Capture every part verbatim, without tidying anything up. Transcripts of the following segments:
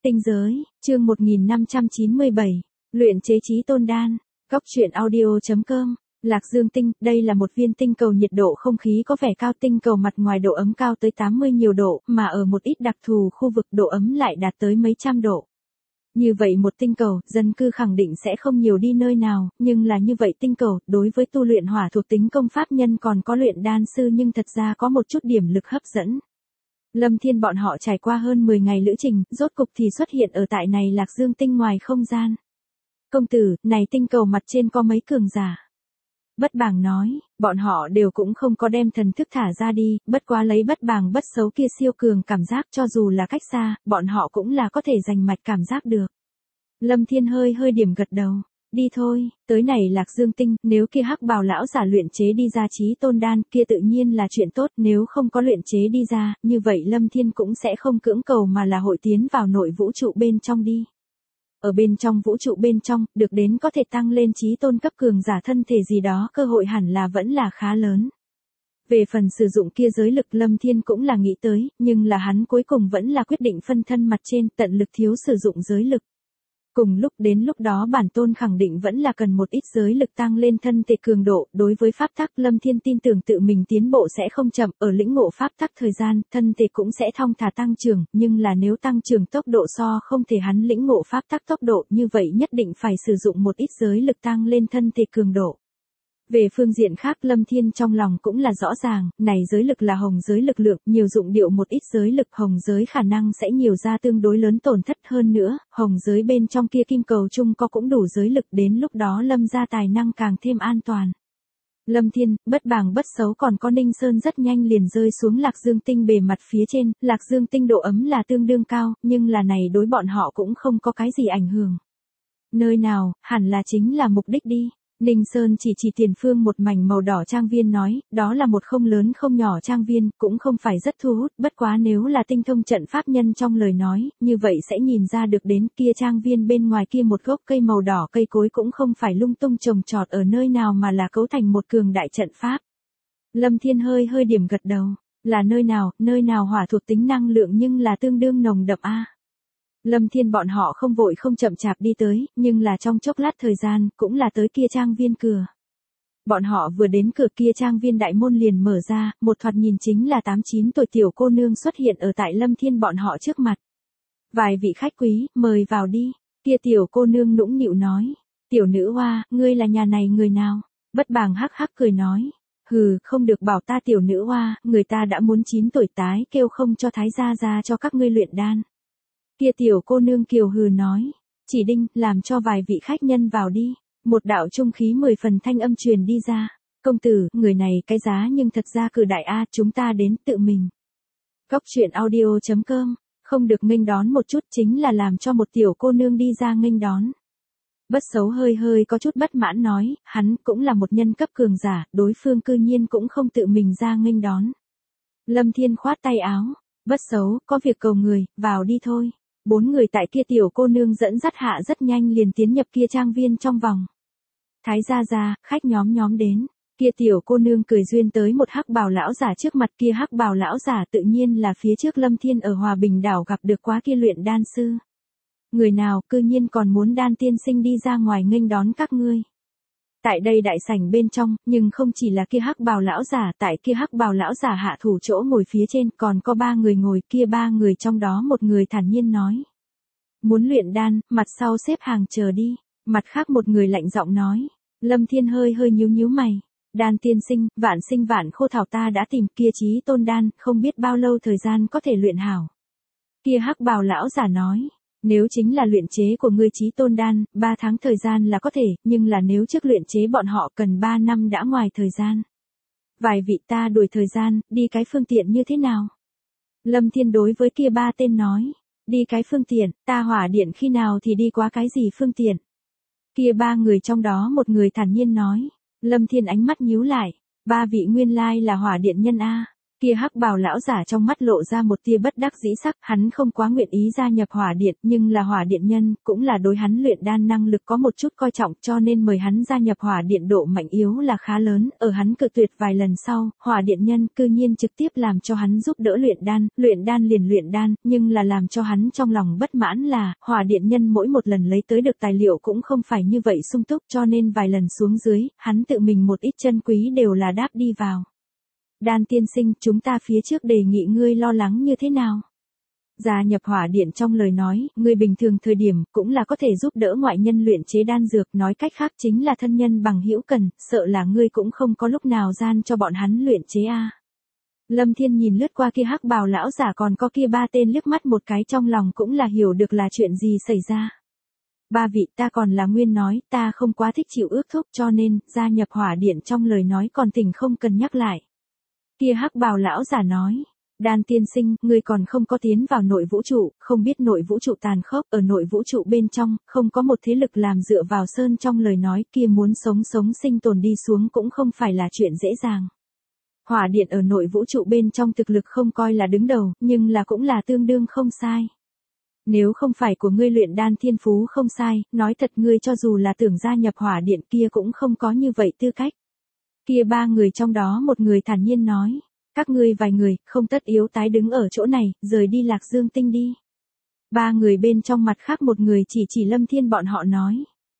Tinh giới, chương một nghìn năm trăm chín mươi bảy, luyện chế chí tôn đan, góc truyện audio chấm com, Lạc Dương tinh, đây là một viên tinh cầu nhiệt độ không khí có vẻ cao, tinh cầu mặt ngoài độ ấm cao tới tám mươi nhiều độ, mà ở một ít đặc thù khu vực độ ấm lại đạt tới mấy trăm độ. Như vậy một tinh cầu, dân cư khẳng định sẽ không nhiều đi nơi nào, nhưng là như vậy tinh cầu, đối với tu luyện hỏa thuộc tính công pháp nhân còn có luyện đan sư nhưng thật ra có một chút điểm lực hấp dẫn. Lâm Thiên bọn họ trải qua hơn mười ngày lữ trình, rốt cục thì xuất hiện ở tại này Lạc Dương tinh ngoài không gian. Công tử, này tinh cầu mặt trên có mấy cường giả. Bất Bàng nói, bọn họ đều cũng không có đem thần thức thả ra đi, bất quá lấy Bất Bàng bất xấu kia siêu cường cảm giác cho dù là cách xa, bọn họ cũng là có thể giành mạch cảm giác được. Lâm Thiên hơi hơi điểm gật đầu, đi thôi, tới này Lạc Dương tinh, nếu kia hắc bào lão giả luyện chế đi ra chí tôn đan kia tự nhiên là chuyện tốt, nếu không có luyện chế đi ra, như vậy Lâm Thiên cũng sẽ không cưỡng cầu mà là hội tiến vào nội vũ trụ bên trong đi. Ở bên trong vũ trụ bên trong, được đến có thể tăng lên chí tôn cấp cường giả thân thể gì đó, cơ hội hẳn là vẫn là khá lớn. Về phần sử dụng kia giới lực Lâm Thiên cũng là nghĩ tới, nhưng là hắn cuối cùng vẫn là quyết định phân thân mặt trên, tận lực thiếu sử dụng giới lực. Cùng lúc đến lúc đó bản tôn khẳng định vẫn là cần một ít giới lực tăng lên thân thể cường độ, đối với pháp tắc Lâm Thiên tin tưởng tự mình tiến bộ sẽ không chậm, ở lĩnh ngộ pháp tắc thời gian, thân thể cũng sẽ thong thả tăng trưởng, nhưng là nếu tăng trưởng tốc độ so không thể hắn lĩnh ngộ pháp tắc tốc độ như vậy nhất định phải sử dụng một ít giới lực tăng lên thân thể cường độ. Về phương diện khác Lâm Thiên trong lòng cũng là rõ ràng, này giới lực là hồng giới lực lượng, nhiều dụng điệu một ít giới lực hồng giới khả năng sẽ nhiều ra tương đối lớn tổn thất hơn nữa, hồng giới bên trong kia kim cầu chung có cũng đủ giới lực đến lúc đó Lâm ra tài năng càng thêm an toàn. Lâm Thiên, Bất Bàng bất xấu còn có Ninh Sơn rất nhanh liền rơi xuống Lạc Dương tinh bề mặt phía trên, Lạc Dương tinh độ ấm là tương đương cao, nhưng là này đối bọn họ cũng không có cái gì ảnh hưởng. Nơi nào, hẳn là chính là mục đích đi. Ninh Sơn chỉ chỉ tiền phương một mảnh màu đỏ trang viên nói, đó là một không lớn không nhỏ trang viên, cũng không phải rất thu hút, bất quá nếu là tinh thông trận pháp nhân trong lời nói, như vậy sẽ nhìn ra được đến kia trang viên bên ngoài kia một gốc cây màu đỏ cây cối cũng không phải lung tung trồng trọt ở nơi nào mà là cấu thành một cường đại trận pháp. Lâm Thiên hơi hơi điểm gật đầu, là nơi nào, nơi nào hỏa thuộc tính năng lượng nhưng là tương đương nồng đậm a. Lâm Thiên bọn họ không vội không chậm chạp đi tới, nhưng là trong chốc lát thời gian, cũng là tới kia trang viên cửa. Bọn họ vừa đến cửa kia trang viên đại môn liền mở ra, một thoạt nhìn chính là tám chín tuổi tiểu cô nương xuất hiện ở tại Lâm Thiên bọn họ trước mặt. Vài vị khách quý, mời vào đi, kia tiểu cô nương nũng nịu nói. Tiểu nữ hoa, ngươi là nhà này người nào? Bất Bàng hắc hắc cười nói. Hừ, không được bảo ta tiểu nữ hoa, người ta đã muốn chín tuổi tái kêu không cho thái gia ra cho các ngươi luyện đan. Kia tiểu cô nương kiều hừ nói, chỉ đinh, làm cho vài vị khách nhân vào đi, một đạo trung khí mười phần thanh âm truyền đi ra, công tử, người này cái giá nhưng thật ra cử đại a, chúng ta đến tự mình. Góc truyện audio chấm com, không được nghênh đón một chút chính là làm cho một tiểu cô nương đi ra nghênh đón. Bất xấu hơi hơi có chút bất mãn nói, hắn cũng là một nhân cấp cường giả, đối phương cư nhiên cũng không tự mình ra nghênh đón. Lâm Thiên khoát tay áo, bất xấu, có việc cầu người, vào đi thôi. Bốn người tại kia tiểu cô nương dẫn dắt hạ rất nhanh liền tiến nhập kia trang viên trong vòng. Thái gia gia, khách nhóm nhóm đến, kia tiểu cô nương cười duyên tới một hắc bào lão giả trước mặt, kia hắc bào lão giả tự nhiên là phía trước Lâm Thiên ở Hòa Bình đảo gặp được quá kia luyện đan sư. Người nào cư nhiên còn muốn đan tiên sinh đi ra ngoài nghênh đón các ngươi. Tại đây đại sảnh bên trong, nhưng không chỉ là kia hắc bào lão giả, tại kia hắc bào lão giả hạ thủ chỗ ngồi phía trên, còn có ba người ngồi, kia ba người trong đó một người thản nhiên nói. Muốn luyện đan, mặt sau xếp hàng chờ đi, mặt khác một người lạnh giọng nói. Lâm Thiên hơi hơi nhíu nhíu mày. Đan tiên sinh, vạn sinh vạn khô thảo ta đã tìm kia chí tôn đan, không biết bao lâu thời gian có thể luyện hảo. Kia hắc bào lão giả nói. Nếu chính là luyện chế của ngươi chí tôn đan, ba tháng thời gian là có thể, nhưng là nếu trước luyện chế bọn họ cần ba năm đã ngoài thời gian. Vài vị ta đuổi thời gian, đi cái phương tiện như thế nào? Lâm Thiên đối với kia ba tên nói, đi cái phương tiện, ta hỏa điện khi nào thì đi qua cái gì phương tiện? Kia ba người trong đó một người thản nhiên nói, Lâm Thiên ánh mắt nhíu lại, ba vị nguyên lai là hỏa điện nhân a. Kia hắc bào lão giả trong mắt lộ ra một tia bất đắc dĩ sắc, hắn không quá nguyện ý gia nhập hỏa điện, nhưng là hỏa điện nhân, cũng là đối hắn luyện đan năng lực có một chút coi trọng, cho nên mời hắn gia nhập hỏa điện độ mạnh yếu là khá lớn, ở hắn cự tuyệt vài lần sau, hỏa điện nhân cư nhiên trực tiếp làm cho hắn giúp đỡ luyện đan, luyện đan liền luyện đan, nhưng là làm cho hắn trong lòng bất mãn là, hỏa điện nhân mỗi một lần lấy tới được tài liệu cũng không phải như vậy sung túc, cho nên vài lần xuống dưới, hắn tự mình một ít chân quý đều là đáp đi vào. Đan tiên sinh, chúng ta phía trước đề nghị ngươi lo lắng như thế nào? Gia nhập hỏa điện trong lời nói, ngươi bình thường thời điểm, cũng là có thể giúp đỡ ngoại nhân luyện chế đan dược, nói cách khác chính là thân nhân bằng hữu cần, sợ là ngươi cũng không có lúc nào gian cho bọn hắn luyện chế a. Lâm Thiên nhìn lướt qua kia hắc bào lão giả còn có kia ba tên liếc mắt một cái trong lòng cũng là hiểu được là chuyện gì xảy ra. Ba vị, ta còn là nguyên nói, ta không quá thích chịu ước thúc cho nên, gia nhập hỏa điện trong lời nói còn tỉnh không cần nhắc lại. Kia hắc bào lão giả nói, Đan tiên sinh, ngươi còn không có tiến vào nội vũ trụ, không biết nội vũ trụ tàn khốc, ở nội vũ trụ bên trong, không có một thế lực làm dựa vào sơn trong lời nói kia muốn sống sống sinh tồn đi xuống cũng không phải là chuyện dễ dàng. Hỏa điện ở nội vũ trụ bên trong thực lực không coi là đứng đầu, nhưng là cũng là tương đương không sai. Nếu không phải của ngươi luyện đan thiên phú không sai, nói thật ngươi cho dù là tưởng gia nhập hỏa điện kia cũng không có như vậy tư cách. Kia ba người trong đó một người thản nhiên nói, các ngươi vài người, không tất yếu tái đứng ở chỗ này, rời đi Lạc Dương Tinh đi. Ba người bên trong mặt khác một người chỉ chỉ Lâm Thiên bọn họ nói.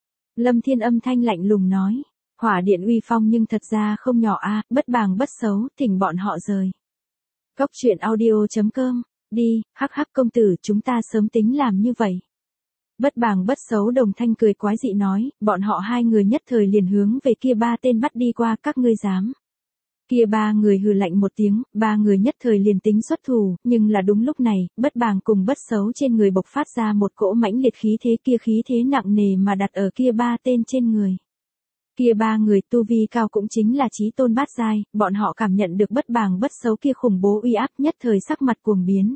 Lâm Thiên âm thanh lạnh lùng nói, hỏa điện uy phong nhưng thật ra không nhỏ a, bất bàng bất xấu, thỉnh bọn họ rời. Cốc truyện audio chấm com, đi, hắc hắc công tử, chúng ta sớm tính làm như vậy. Bất bàng bất xấu đồng thanh cười quái dị nói, bọn họ hai người nhất thời liền hướng về kia ba tên bắt đi qua, các ngươi dám. Kia ba người hừ lạnh một tiếng, ba người nhất thời liền tính xuất thủ, nhưng là đúng lúc này, bất bàng cùng bất xấu trên người bộc phát ra một cỗ mãnh liệt khí thế, kia khí thế nặng nề mà đặt ở kia ba tên trên người. Kia ba người tu vi cao cũng chính là chí tôn bát giai, bọn họ cảm nhận được bất bàng bất xấu kia khủng bố uy áp, nhất thời sắc mặt cuồng biến.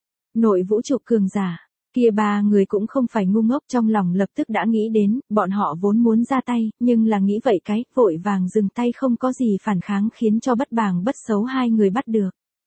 Nội vũ trụ cường giả. Kia ba người cũng không phải ngu ngốc, trong lòng lập tức đã nghĩ đến, bọn họ vốn muốn ra tay, nhưng là nghĩ vậy cái, vội vàng dừng tay không có gì phản kháng khiến cho bất bàng bất xấu hai người bắt được.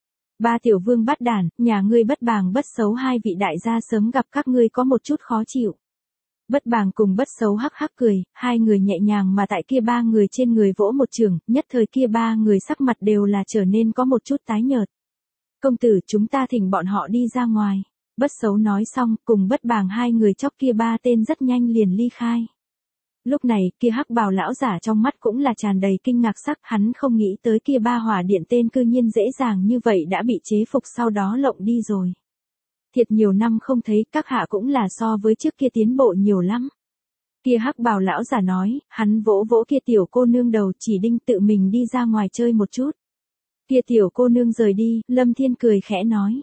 Ba tiểu vương bắt đản, nhà ngươi bất bàng bất xấu hai vị đại gia sớm gặp các ngươi có một chút khó chịu. Bất bàng cùng bất xấu hắc hắc cười, hai người nhẹ nhàng mà tại kia ba người trên người vỗ một trường, nhất thời kia ba người sắc mặt đều là trở nên có một chút tái nhợt. Công tử, chúng ta thỉnh bọn họ đi ra ngoài. Bất xấu nói xong, cùng bất bàng hai người chóc kia ba tên rất nhanh liền ly khai. Lúc này, kia hắc bào lão giả trong mắt cũng là tràn đầy kinh ngạc sắc, hắn không nghĩ tới kia ba hỏa điện tên cư nhiên dễ dàng như vậy đã bị chế phục sau đó lộng đi rồi. Thiệt nhiều năm không thấy, các hạ cũng là so với trước kia tiến bộ nhiều lắm. Kia hắc bào lão giả nói, hắn vỗ vỗ kia tiểu cô nương đầu, chỉ đinh tự mình đi ra ngoài chơi một chút. Kia tiểu cô nương rời đi, Lâm Thiên cười khẽ nói.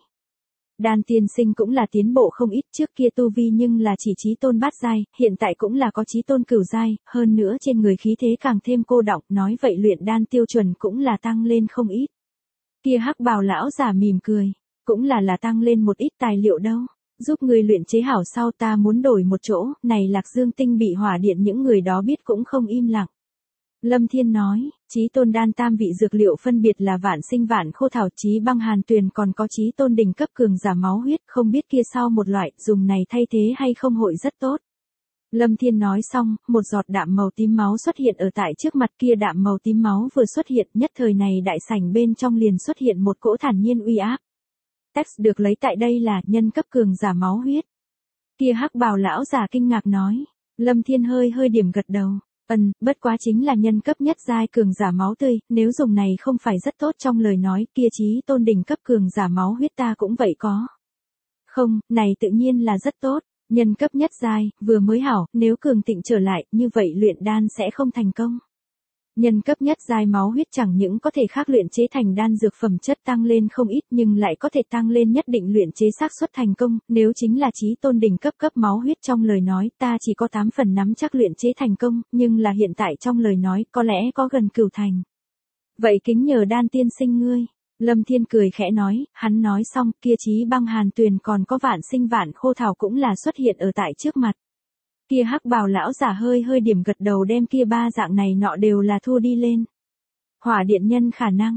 Đan tiên sinh cũng là tiến bộ không ít, trước kia tu vi nhưng là chỉ chí tôn bát giai, hiện tại cũng là có chí tôn cửu giai, hơn nữa trên người khí thế càng thêm cô đọng, nói vậy luyện đan tiêu chuẩn cũng là tăng lên không ít. Kia hắc bào lão giả mỉm cười, cũng là là tăng lên một ít tài liệu đâu, giúp người luyện chế hảo sau ta muốn đổi một chỗ, này Lạc Dương Tinh bị hỏa điện những người đó biết cũng không im lặng. Lâm Thiên nói, chí tôn đan tam vị dược liệu phân biệt là vạn sinh vạn khô thảo, chí băng hàn tuyền, còn có chí tôn đỉnh cấp cường giả máu huyết, không biết kia sau một loại, dùng này thay thế hay không hội rất tốt. Lâm Thiên nói xong, một giọt đạm màu tím máu xuất hiện ở tại trước mặt, kia đạm màu tím máu vừa xuất hiện, nhất thời này đại sảnh bên trong liền xuất hiện một cỗ thản nhiên uy áp. Text được lấy tại đây là nhân cấp cường giả máu huyết. Kia hắc bào lão giả kinh ngạc nói, Lâm Thiên hơi hơi điểm gật đầu. Ân, bất quá chính là nhân cấp nhất giai cường giả máu tươi, nếu dùng này không phải rất tốt trong lời nói, kia chí tôn đỉnh cấp cường giả máu huyết ta cũng vậy có. Không, này tự nhiên là rất tốt, nhân cấp nhất giai, vừa mới hảo, nếu cường tịnh trở lại, như vậy luyện đan sẽ không thành công. Nhân cấp nhất giai máu huyết chẳng những có thể khác luyện chế thành đan dược phẩm chất tăng lên không ít nhưng lại có thể tăng lên nhất định luyện chế xác suất thành công, nếu chính là chí tôn đỉnh cấp cấp máu huyết trong lời nói ta chỉ có tám phần nắm chắc luyện chế thành công, nhưng là hiện tại trong lời nói có lẽ có gần cửu thành. Vậy kính nhờ đan tiên sinh ngươi, Lâm Thiên cười khẽ nói, hắn nói xong kia chí băng hàn tuyền còn có vạn sinh vạn khô thảo cũng là xuất hiện ở tại trước mặt. Kia hắc bào lão giả hơi hơi điểm gật đầu đem kia ba dạng này nọ đều là thu đi lên. Hỏa điện nhân khả năng.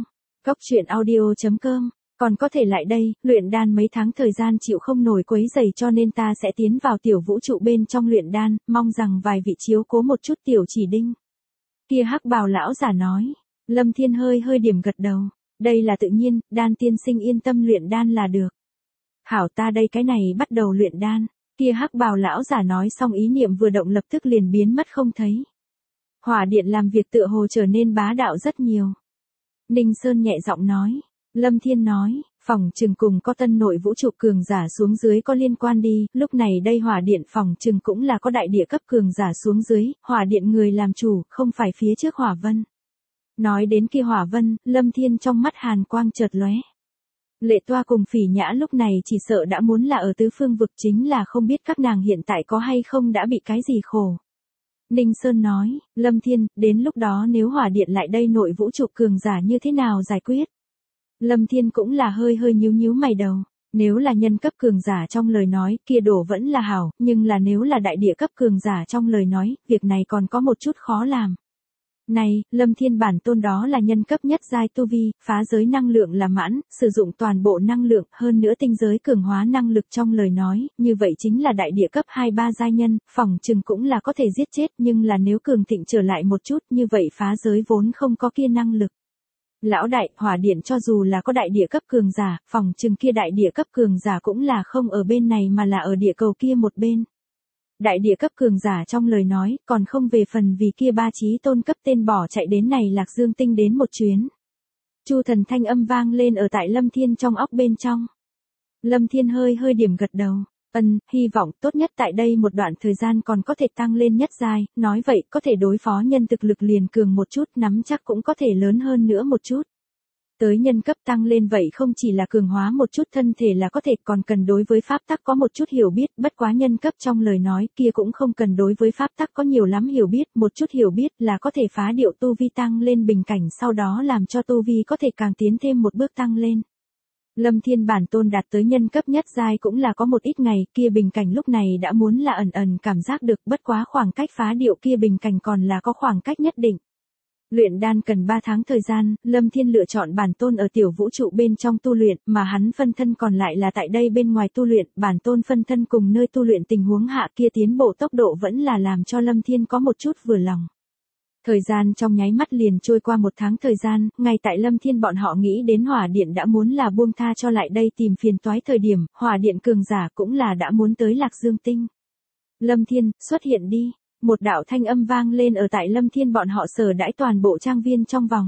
Cóc truyện audio chấm com, còn có thể lại đây, luyện đan mấy tháng thời gian chịu không nổi quấy rầy cho nên ta sẽ tiến vào tiểu vũ trụ bên trong luyện đan, mong rằng vài vị chiếu cố một chút tiểu chỉ đinh. Kia hắc bào lão giả nói, Lâm Thiên hơi hơi điểm gật đầu, đây là tự nhiên, đan tiên sinh yên tâm luyện đan là được. Hảo ta đây cái này bắt đầu luyện đan, kia hắc bào lão giả nói xong ý niệm vừa động lập tức liền biến mất không thấy. Hỏa điện làm việc tựa hồ trở nên bá đạo rất nhiều. Ninh Sơn nhẹ giọng nói, Lâm Thiên nói, phòng trừng cùng có tân nội vũ trụ cường giả xuống dưới có liên quan đi, lúc này đây hỏa điện phòng trừng cũng là có đại địa cấp cường giả xuống dưới, hỏa điện người làm chủ, không phải phía trước hỏa vân. Nói đến kia hỏa vân, Lâm Thiên trong mắt hàn quang chợt lóe. Lệ Toa cùng Phỉ Nhã lúc này chỉ sợ đã muốn là ở tứ phương vực, chính là không biết các nàng hiện tại có hay không đã bị cái gì khổ. Ninh Sơn nói, Lâm Thiên, đến lúc đó nếu hỏa điện lại đây nội vũ trụ cường giả như thế nào giải quyết? Lâm Thiên cũng là hơi hơi nhíu nhíu mày đầu, nếu là nhân cấp cường giả trong lời nói, kia đổ vẫn là hảo, nhưng là nếu là đại địa cấp cường giả trong lời nói, việc này còn có một chút khó làm. Này, Lâm Thiên bản tôn đó là nhân cấp nhất giai tu vi, phá giới năng lượng là mãn, sử dụng toàn bộ năng lượng, hơn nữa tinh giới cường hóa năng lực trong lời nói, như vậy chính là đại địa cấp hai ba giai nhân, phòng trừng cũng là có thể giết chết, nhưng là nếu cường thịnh trở lại một chút, như vậy phá giới vốn không có kia năng lực. Lão đại, hỏa điện cho dù là có đại địa cấp cường giả, phòng trừng kia đại địa cấp cường giả cũng là không ở bên này mà là ở địa cầu kia một bên. Đại địa cấp cường giả trong lời nói, còn không về phần vì kia ba chí tôn cấp tên bỏ chạy đến này Lạc Dương Tinh đến một chuyến. Chu thần thanh âm vang lên ở tại Lâm Thiên trong óc bên trong. Lâm Thiên hơi hơi điểm gật đầu, ân, hy vọng tốt nhất tại đây một đoạn thời gian còn có thể tăng lên nhất giai, nói vậy có thể đối phó nhân thực lực liền cường một chút, nắm chắc cũng có thể lớn hơn nữa một chút. Tới nhân cấp tăng lên vậy không chỉ là cường hóa một chút thân thể là có thể, còn cần đối với pháp tắc có một chút hiểu biết, bất quá nhân cấp trong lời nói kia cũng không cần đối với pháp tắc có nhiều lắm hiểu biết, một chút hiểu biết là có thể phá điệu tu vi tăng lên bình cảnh, sau đó làm cho tu vi có thể càng tiến thêm một bước tăng lên. Lâm Thiên bản tôn đạt tới nhân cấp nhất giai cũng là có một ít ngày, kia bình cảnh lúc này đã muốn là ẩn ẩn cảm giác được, bất quá khoảng cách phá điệu kia bình cảnh còn là có khoảng cách nhất định. Luyện đan cần ba tháng thời gian, Lâm Thiên lựa chọn bản tôn ở tiểu vũ trụ bên trong tu luyện, mà hắn phân thân còn lại là tại đây bên ngoài tu luyện, bản tôn phân thân cùng nơi tu luyện tình huống hạ kia tiến bộ tốc độ vẫn là làm cho Lâm Thiên có một chút vừa lòng. Thời gian trong nháy mắt liền trôi qua một tháng thời gian, ngay tại Lâm Thiên bọn họ nghĩ đến hỏa điện đã muốn là buông tha cho lại đây tìm phiền toái thời điểm, hỏa điện cường giả cũng là đã muốn tới Lạc Dương Tinh. Lâm Thiên, xuất hiện đi. Một đạo thanh âm vang lên ở tại Lâm Thiên bọn họ sở đãi toàn bộ trang viên trong vòng.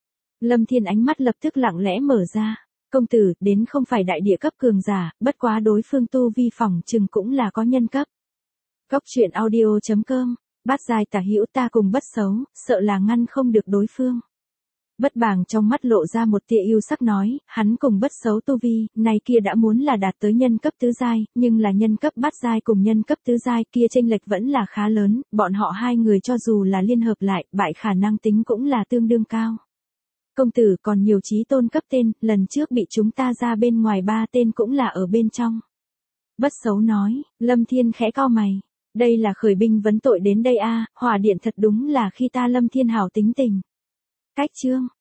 Lâm Thiên ánh mắt lập tức lặng lẽ mở ra. Công tử, đến không phải đại địa cấp cường giả, bất quá đối phương tu vi phòng chừng cũng là có nhân cấp. Cóc truyện audio chấm com, bát giai tả hữu ta cùng bất xấu, sợ là ngăn không được đối phương. Bất bàng trong mắt lộ ra một tia yêu sắc nói, hắn cùng bất xấu tu vi, này kia đã muốn là đạt tới nhân cấp tứ giai, nhưng là nhân cấp bát giai cùng nhân cấp tứ giai kia chênh lệch vẫn là khá lớn, bọn họ hai người cho dù là liên hợp lại, bại khả năng tính cũng là tương đương cao. Công tử còn nhiều chí tôn cấp tên, lần trước bị chúng ta ra bên ngoài ba tên cũng là ở bên trong. Bất xấu nói, Lâm Thiên khẽ cau mày, đây là khởi binh vấn tội đến đây a, hỏa điện thật đúng là khi ta Lâm Thiên hảo tính tình. Cách chương